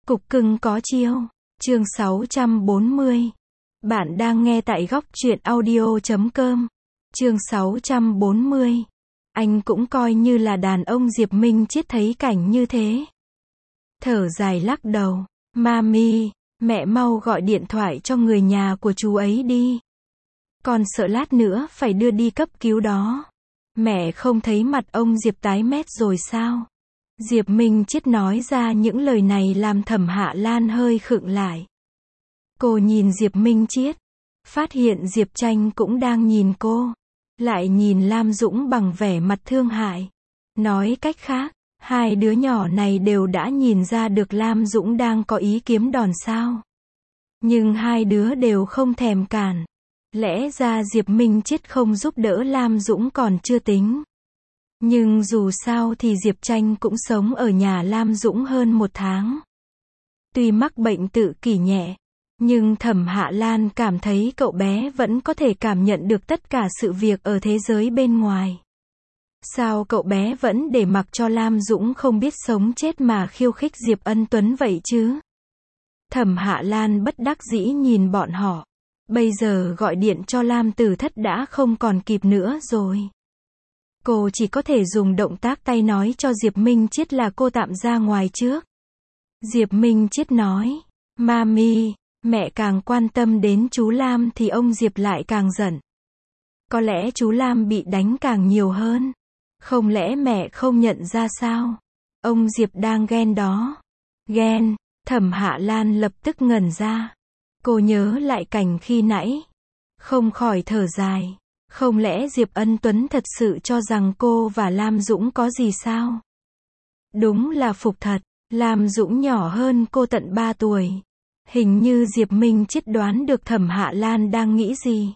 Cục cưng có chiêu. Chương 640. Bạn đang nghe tại góc truyện audio.com. Chương 640. Anh cũng coi như là đàn ông. Diệp Minh Chiết thấy cảnh như thế, thở dài lắc đầu. Mami, mẹ mau gọi điện thoại cho người nhà của chú ấy đi. Con sợ lát nữa phải đưa đi cấp cứu đó. Mẹ không thấy mặt ông Diệp tái mét rồi sao? Diệp Minh Chiết nói ra những lời này làm Thẩm Hạ Lan hơi khựng lại. Cô nhìn Diệp Minh Chiết, phát hiện Diệp Tranh cũng đang nhìn cô, lại nhìn Lam Dũng bằng vẻ mặt thương hại. Nói cách khác, hai đứa nhỏ này đều đã nhìn ra được Lam Dũng đang có ý kiếm đòn sao. Nhưng hai đứa đều không thèm cản. Lẽ ra Diệp Minh Chiết không giúp đỡ Lam Dũng còn chưa tính. Nhưng dù sao thì Diệp Tranh cũng sống ở nhà Lam Dũng hơn 1 tháng. Tuy mắc bệnh tự kỷ nhẹ, nhưng Thẩm Hạ Lan cảm thấy cậu bé vẫn có thể cảm nhận được tất cả sự việc ở thế giới bên ngoài. Sao cậu bé vẫn để mặc cho Lam Dũng không biết sống chết mà khiêu khích Diệp Ân Tuấn vậy chứ? Thẩm Hạ Lan bất đắc dĩ nhìn bọn họ. Bây giờ gọi điện cho Lam Tử Thất đã không còn kịp nữa rồi. Cô chỉ có thể dùng động tác tay nói cho Diệp Minh Chiết là cô tạm ra ngoài trước. Diệp Minh Chiết nói, Mami, mẹ càng quan tâm đến chú Lam thì ông Diệp lại càng giận. Có lẽ chú Lam bị đánh càng nhiều hơn. Không lẽ mẹ không nhận ra sao? Ông Diệp đang ghen đó. Ghen? Thẩm Hạ Lan lập tức ngẩn ra. Cô nhớ lại cảnh khi nãy, không khỏi thở dài. Không lẽ Diệp Ân Tuấn thật sự cho rằng cô và Lam Dũng có gì sao? Đúng là phục thật, Lam Dũng nhỏ hơn cô tận 3 tuổi. Hình như Diệp Minh Chiết đoán được Thẩm Hạ Lan đang nghĩ gì.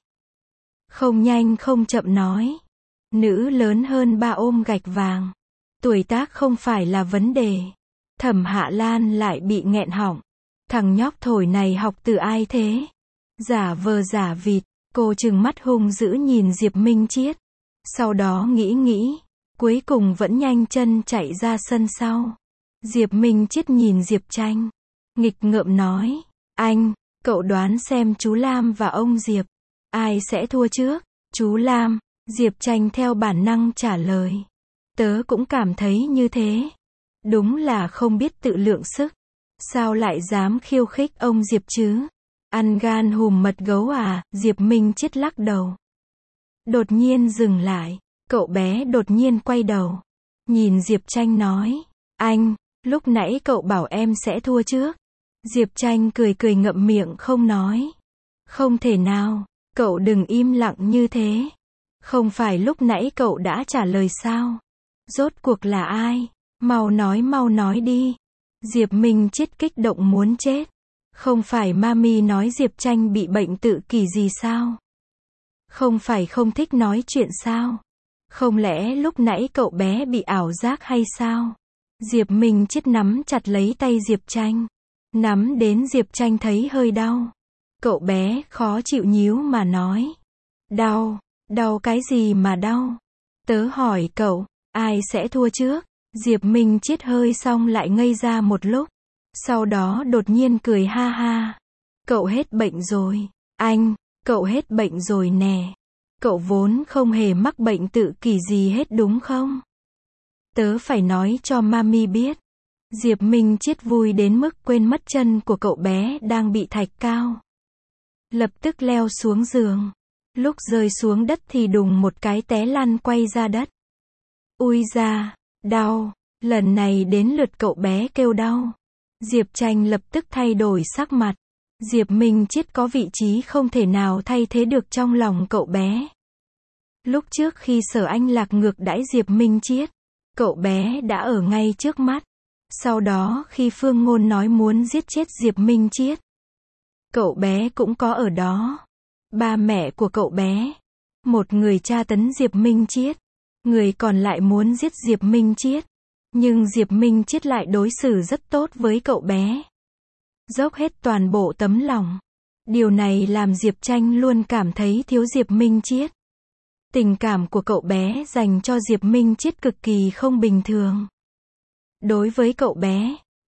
Không nhanh không chậm nói. Nữ lớn hơn 3 ôm gạch vàng. Tuổi tác không phải là vấn đề. Thẩm Hạ Lan lại bị nghẹn họng. Thằng nhóc thổi này học từ ai thế? Giả vờ giả vịt. Cô trừng mắt hung dữ nhìn Diệp Minh Chiết. Sau đó nghĩ, cuối cùng vẫn nhanh chân chạy ra sân sau. Diệp Minh Chiết nhìn Diệp Tranh, nghịch ngợm nói, anh, cậu đoán xem chú Lam và ông Diệp, ai sẽ thua trước? Chú Lam. Diệp Tranh theo bản năng trả lời. Tớ cũng cảm thấy như thế. Đúng là không biết tự lượng sức. Sao lại dám khiêu khích ông Diệp chứ? Ăn gan hùm mật gấu à? Diệp Minh Chiết lắc đầu. Đột nhiên dừng lại. Cậu bé đột nhiên quay đầu. Nhìn Diệp Tranh nói. Anh, lúc nãy cậu bảo em sẽ thua trước. Diệp Tranh cười ngậm miệng không nói. Không thể nào, cậu đừng im lặng như thế. Không phải lúc nãy cậu đã trả lời sao? Rốt cuộc là ai? Mau nói đi. Diệp Minh Chiết kích động muốn chết. Không phải Mami nói Diệp Tranh bị bệnh tự kỷ gì sao? Không phải không thích nói chuyện sao? Không lẽ lúc nãy cậu bé bị ảo giác hay sao? Diệp Minh Chiết nắm chặt lấy tay Diệp Tranh. Nắm đến Diệp Tranh thấy hơi đau. Cậu bé khó chịu nhíu mà nói. Đau cái gì mà đau? Tớ hỏi cậu, ai sẽ thua trước? Diệp Minh Chiết hơi xong lại ngây ra một lúc. Sau đó đột nhiên cười ha ha. Cậu hết bệnh rồi. Anh, cậu hết bệnh rồi nè. Cậu vốn không hề mắc bệnh tự kỷ gì hết đúng không? Tớ phải nói cho Mami biết. Diệp Minh Chiết vui đến mức quên mất chân của cậu bé đang bị thạch cao. Lập tức leo xuống giường. Lúc rơi xuống đất thì đùng một cái té lăn quay ra đất. Ui da, đau. Lần này đến lượt cậu bé kêu đau. Diệp Tranh lập tức thay đổi sắc mặt. Diệp Minh Chiết có vị trí không thể nào thay thế được trong lòng cậu bé. Lúc trước khi Sở Anh Lạc ngược đãi Diệp Minh Chiết, cậu bé đã ở ngay trước mắt. Sau đó khi Phương Ngôn nói muốn giết chết Diệp Minh Chiết, cậu bé cũng có ở đó. Ba mẹ của cậu bé, một người tra tấn Diệp Minh Chiết, người còn lại muốn giết Diệp Minh Chiết. Nhưng Diệp Minh Chiết lại đối xử rất tốt với cậu bé. Dốc hết toàn bộ tấm lòng. Điều này làm Diệp Tranh luôn cảm thấy thiếu Diệp Minh Chiết. Tình cảm của cậu bé dành cho Diệp Minh Chiết cực kỳ không bình thường. Đối với cậu bé,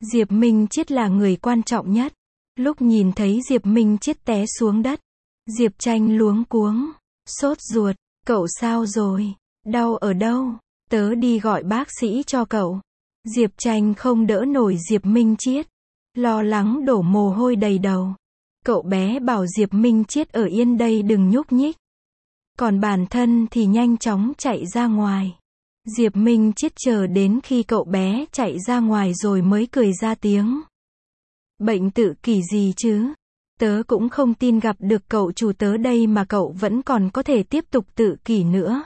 Diệp Minh Chiết là người quan trọng nhất. Lúc nhìn thấy Diệp Minh Chiết té xuống đất, Diệp Tranh luống cuống, sốt ruột, cậu sao rồi? Đau ở đâu? Tớ đi gọi bác sĩ cho cậu. Diệp Tranh không đỡ nổi Diệp Minh Chiết, lo lắng đổ mồ hôi đầy đầu. Cậu bé bảo Diệp Minh Chiết ở yên đây đừng nhúc nhích. Còn bản thân thì nhanh chóng chạy ra ngoài. Diệp Minh Chiết chờ đến khi cậu bé chạy ra ngoài rồi mới cười ra tiếng. Bệnh tự kỷ gì chứ? Tớ cũng không tin gặp được cậu chủ tớ đây mà cậu vẫn còn có thể tiếp tục tự kỷ nữa.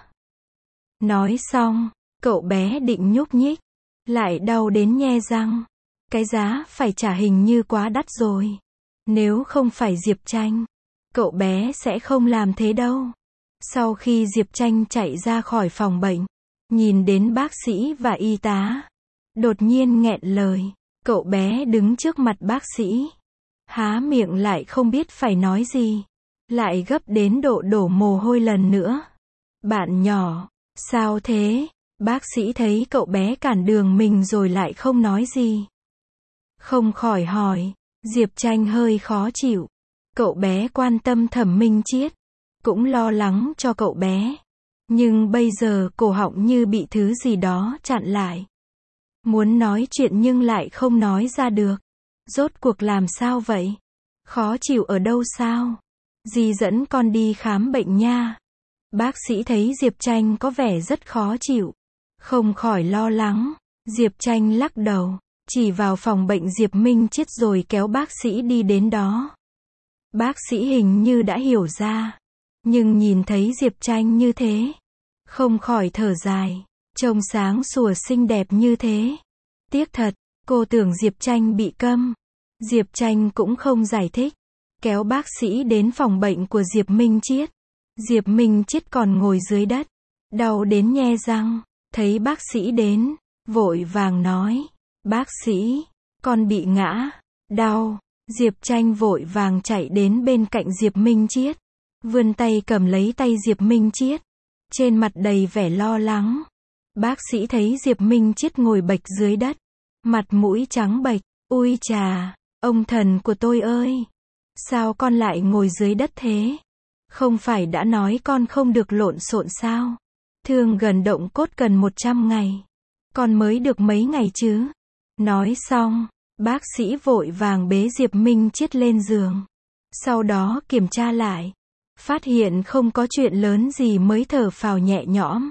Nói xong, cậu bé định nhúc nhích, lại đau đến nhe răng. Cái giá phải trả hình như quá đắt rồi. Nếu không phải Diệp Tranh, cậu bé sẽ không làm thế đâu. Sau khi Diệp Tranh chạy ra khỏi phòng bệnh, nhìn đến bác sĩ và y tá, đột nhiên nghẹn lời. Cậu bé đứng trước mặt bác sĩ, há miệng lại không biết phải nói gì, lại gấp đến độ đổ mồ hôi lần nữa. Bạn nhỏ, sao thế? Bác sĩ thấy cậu bé cản đường mình rồi lại không nói gì. Không khỏi hỏi. Diệp Tranh hơi khó chịu. Cậu bé quan tâm Thẩm Minh Chiết, cũng lo lắng cho cậu bé. Nhưng bây giờ cổ họng như bị thứ gì đó chặn lại. Muốn nói chuyện nhưng lại không nói ra được. Rốt cuộc làm sao vậy? Khó chịu ở đâu sao? Dì dẫn con đi khám bệnh nha. Bác sĩ thấy Diệp Tranh có vẻ rất khó chịu, không khỏi lo lắng. Diệp Tranh lắc đầu, chỉ vào phòng bệnh Diệp Minh Chiết rồi kéo bác sĩ đi đến đó. Bác sĩ hình như đã hiểu ra, nhưng nhìn thấy Diệp Tranh như thế, không khỏi thở dài. Trông sáng sủa xinh đẹp như thế. Tiếc thật, cô tưởng Diệp Tranh bị câm. Diệp Tranh cũng không giải thích, kéo bác sĩ đến phòng bệnh của Diệp Minh Chiết. Diệp Minh Chiết còn ngồi dưới đất, đau đến nhe răng. Thấy bác sĩ đến, vội vàng nói, bác sĩ, con bị ngã, đau. Diệp Tranh vội vàng chạy đến bên cạnh Diệp Minh Chiết, vươn tay cầm lấy tay Diệp Minh Chiết, trên mặt đầy vẻ lo lắng. Bác sĩ thấy Diệp Minh Chiết ngồi bệch dưới đất, mặt mũi trắng bệch. Ui chà, ông thần của tôi ơi, sao con lại ngồi dưới đất thế? Không phải đã nói con không được lộn xộn sao? Thương gần động cốt cần 100 ngày. Con mới được mấy ngày chứ? Nói xong, bác sĩ vội vàng bế Diệp Minh Chiết lên giường. Sau đó kiểm tra lại, phát hiện không có chuyện lớn gì mới thở phào nhẹ nhõm.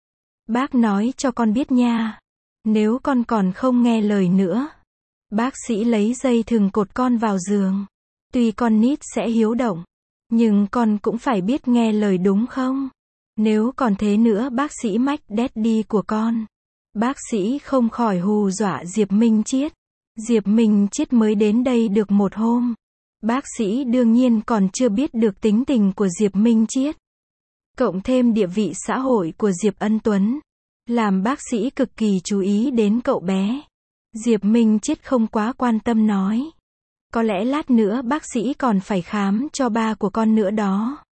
Bác nói cho con biết nha, nếu con còn không nghe lời nữa, bác sĩ lấy dây thừng cột con vào giường. Tuy con nít sẽ hiếu động, nhưng con cũng phải biết nghe lời đúng không? Nếu còn thế nữa bác sĩ mách daddy của con. Bác sĩ không khỏi hù dọa Diệp Minh Chiết. Diệp Minh Chiết mới đến đây được một hôm. Bác sĩ đương nhiên còn chưa biết được tính tình của Diệp Minh Chiết. Cộng thêm địa vị xã hội của Diệp Ân Tuấn, làm bác sĩ cực kỳ chú ý đến cậu bé. Diệp Minh Chiết không quá quan tâm nói, có lẽ lát nữa bác sĩ còn phải khám cho ba của con nữa đó.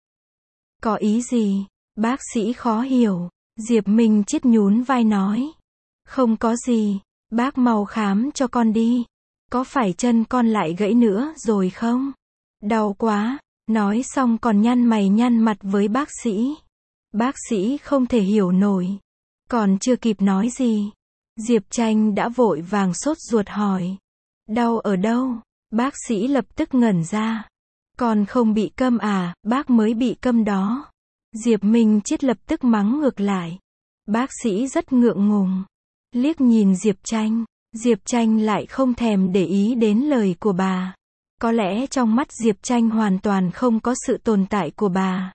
Có ý gì? Bác sĩ khó hiểu. Diệp Minh Chiết nhún vai nói, không có gì, bác mau khám cho con đi. Có phải chân con lại gãy nữa rồi không? Đau quá. Nói xong còn nhăn mày nhăn mặt với bác sĩ. Bác sĩ không thể hiểu nổi. Còn chưa kịp nói gì, Diệp Tranh đã vội vàng sốt ruột hỏi, đau ở đâu? Bác sĩ lập tức ngẩn ra. Con không bị câm à, bác mới bị câm đó. Diệp Minh Chiết lập tức mắng ngược lại. Bác sĩ rất ngượng ngùng, liếc nhìn Diệp Tranh. Diệp Tranh lại không thèm để ý đến lời của bà. Có lẽ trong mắt Diệp Tranh hoàn toàn không có sự tồn tại của bà.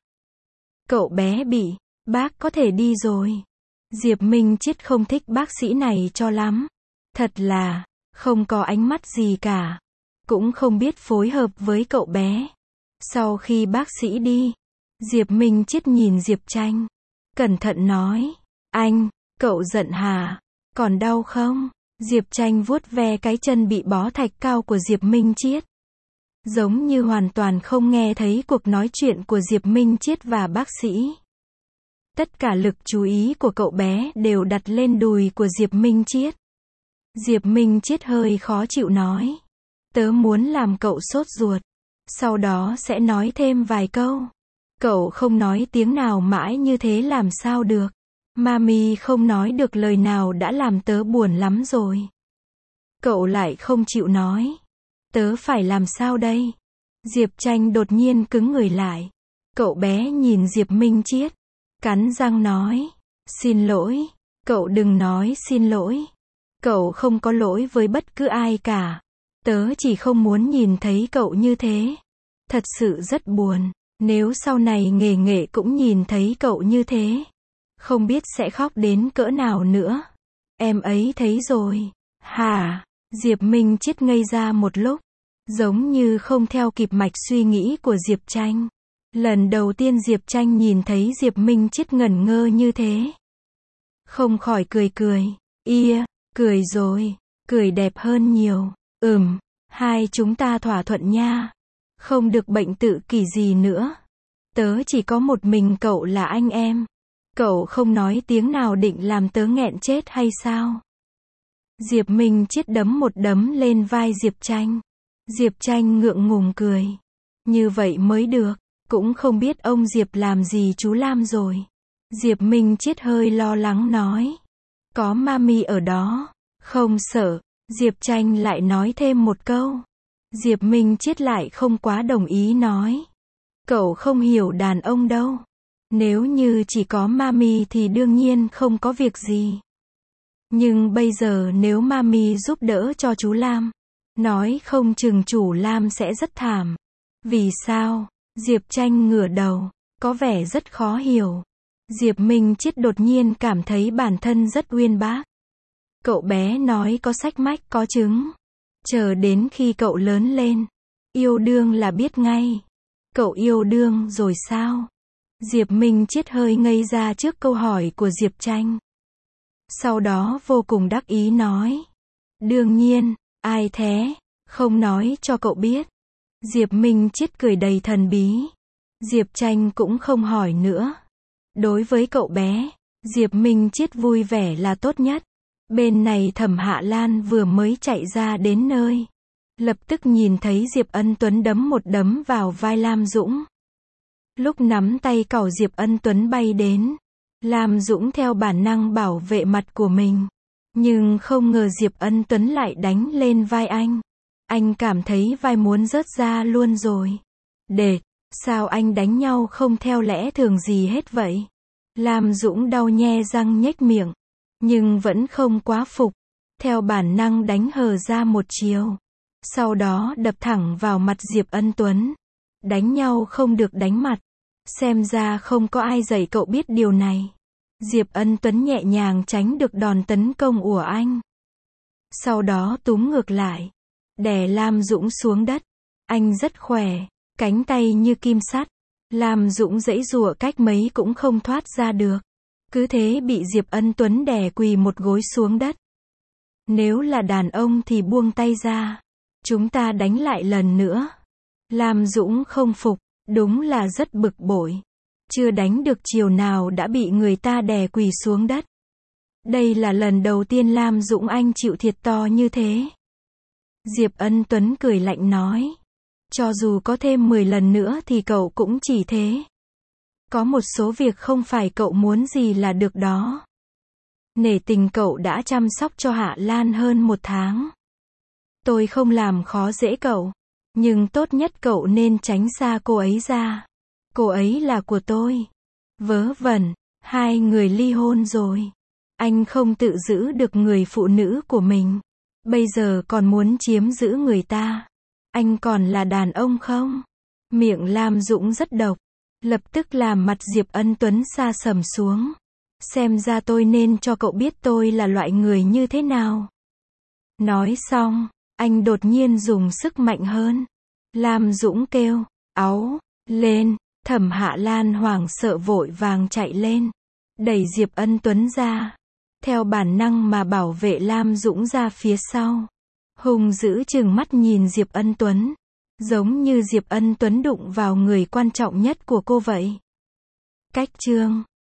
Cậu bé bị, bác có thể đi rồi. Diệp Minh Chiết không thích bác sĩ này cho lắm. Thật là, không có ánh mắt gì cả. Cũng không biết phối hợp với cậu bé. Sau khi bác sĩ đi, Diệp Minh Chiết nhìn Diệp Tranh, cẩn thận nói, anh, cậu giận hả? Còn đau không? Diệp Tranh vuốt ve cái chân bị bó thạch cao của Diệp Minh Chiết, giống như hoàn toàn không nghe thấy cuộc nói chuyện của Diệp Minh Chiết và bác sĩ. Tất cả lực chú ý của cậu bé đều đặt lên đùi của Diệp Minh Chiết. Diệp Minh Chiết hơi khó chịu nói. Tớ muốn làm cậu sốt ruột. Sau đó sẽ nói thêm vài câu. Cậu không nói tiếng nào mãi như thế làm sao được. Mami không nói được lời nào đã làm tớ buồn lắm rồi. Cậu lại không chịu nói. Tớ phải làm sao đây? Diệp Tranh đột nhiên cứng người lại. Cậu bé nhìn Diệp Minh Chiết, cắn răng nói. Xin lỗi. Cậu đừng nói xin lỗi. Cậu không có lỗi với bất cứ ai cả. Tớ chỉ không muốn nhìn thấy cậu như thế. Thật sự rất buồn. Nếu sau này Nghệ Nghệ cũng nhìn thấy cậu như thế, không biết sẽ khóc đến cỡ nào nữa. Em ấy thấy rồi. Hả? Diệp Minh Chiết ngây ra một lúc, giống như không theo kịp mạch suy nghĩ của Diệp Tranh. Lần đầu tiên Diệp Tranh nhìn thấy Diệp Minh Chiết ngẩn ngơ như thế, không khỏi cười. Ia, cười rồi, cười đẹp hơn nhiều. Hai chúng ta thỏa thuận nha. Không được bệnh tự kỷ gì nữa. Tớ chỉ có một mình cậu là anh em. Cậu không nói tiếng nào định làm tớ nghẹn chết hay sao? Diệp Minh Chiết đấm một đấm lên vai Diệp Tranh. Diệp Tranh ngượng ngùng cười. Như vậy mới được. Cũng không biết ông Diệp làm gì chú Lam rồi. Diệp Minh Chiết hơi lo lắng nói. Có mami ở đó. Không sợ. Diệp Tranh lại nói thêm một câu. Diệp Minh Chiết lại không quá đồng ý nói. Cậu không hiểu đàn ông đâu. Nếu như chỉ có mami thì đương nhiên không có việc gì. Nhưng bây giờ nếu mami giúp đỡ cho chú Lam, nói không chừng chủ Lam sẽ rất thảm. Vì sao? Diệp Tranh ngửa đầu, có vẻ rất khó hiểu. Diệp Minh Chiết đột nhiên cảm thấy bản thân rất uyên bác. Cậu bé nói có sách mách có chứng. Chờ đến khi cậu lớn lên, yêu đương là biết ngay. Cậu yêu đương rồi sao? Diệp Minh Chiết hơi ngây ra trước câu hỏi của Diệp Tranh. Sau đó vô cùng đắc ý nói. Đương nhiên, ai thế? Không nói cho cậu biết. Diệp Minh Chiết cười đầy thần bí. Diệp Tranh cũng không hỏi nữa. Đối với cậu bé, Diệp Minh Chiết vui vẻ là tốt nhất. Bên này Thẩm Hạ Lan vừa mới chạy ra đến nơi. Lập tức nhìn thấy Diệp Ân Tuấn đấm một đấm vào vai Lam Dũng. Lúc nắm tay cẩu Diệp Ân Tuấn bay đến, Lam Dũng theo bản năng bảo vệ mặt của mình. Nhưng không ngờ Diệp Ân Tuấn lại đánh lên vai anh. Anh cảm thấy vai muốn rớt ra luôn rồi. Đệt, sao anh đánh nhau không theo lẽ thường gì hết vậy? Lam Dũng đau nhe răng nhếch miệng, nhưng vẫn không quá phục. Theo bản năng đánh hờ ra một chiều. Sau đó đập thẳng vào mặt Diệp Ân Tuấn. Đánh nhau không được đánh mặt. Xem ra không có ai dạy cậu biết điều này. Diệp Ân Tuấn nhẹ nhàng tránh được đòn tấn công của anh. Sau đó túm ngược lại, đè Lam Dũng xuống đất. Anh rất khỏe, cánh tay như kim sắt. Lam Dũng giãy giụa cách mấy cũng không thoát ra được. Cứ thế bị Diệp Ân Tuấn đè quỳ một gối xuống đất. Nếu là đàn ông thì buông tay ra. Chúng ta đánh lại lần nữa. Lam Dũng không phục, đúng là rất bực bội. Chưa đánh được chiều nào đã bị người ta đè quỳ xuống đất. Đây là lần đầu tiên Lam Dũng anh chịu thiệt to như thế. Diệp Ân Tuấn cười lạnh nói. Cho dù có thêm 10 lần nữa thì cậu cũng chỉ thế. Có một số việc không phải cậu muốn gì là được đó. Nể tình cậu đã chăm sóc cho Hạ Lan hơn 1 tháng. Tôi không làm khó dễ cậu. Nhưng tốt nhất cậu nên tránh xa cô ấy ra. Cô ấy là của tôi. Vớ vẩn, 2 người ly hôn rồi. Anh không tự giữ được người phụ nữ của mình. Bây giờ còn muốn chiếm giữ người ta. Anh còn là đàn ông không? Miệng Lam Dũng rất độc. Lập tức làm mặt Diệp Ân Tuấn sa sầm xuống. Xem ra tôi nên cho cậu biết tôi là loại người như thế nào. Nói xong, anh đột nhiên dùng sức mạnh hơn. Lam Dũng kêu, áu, lên. Thẩm Hạ Lan hoảng sợ vội vàng chạy lên, đẩy Diệp Ân Tuấn ra. Theo bản năng mà bảo vệ Lam Dũng ra phía sau. Hùng dữ trừng mắt nhìn Diệp Ân Tuấn. Giống như Diệp Ân Tuấn đụng vào người quan trọng nhất của cô vậy. Cách chương